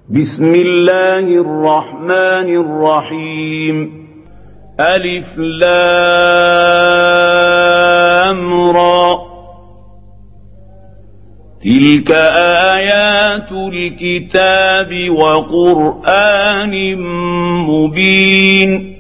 بسم الله الرحمن الرحيم ألف لام را تلك آيات الكتاب وقرآن مبين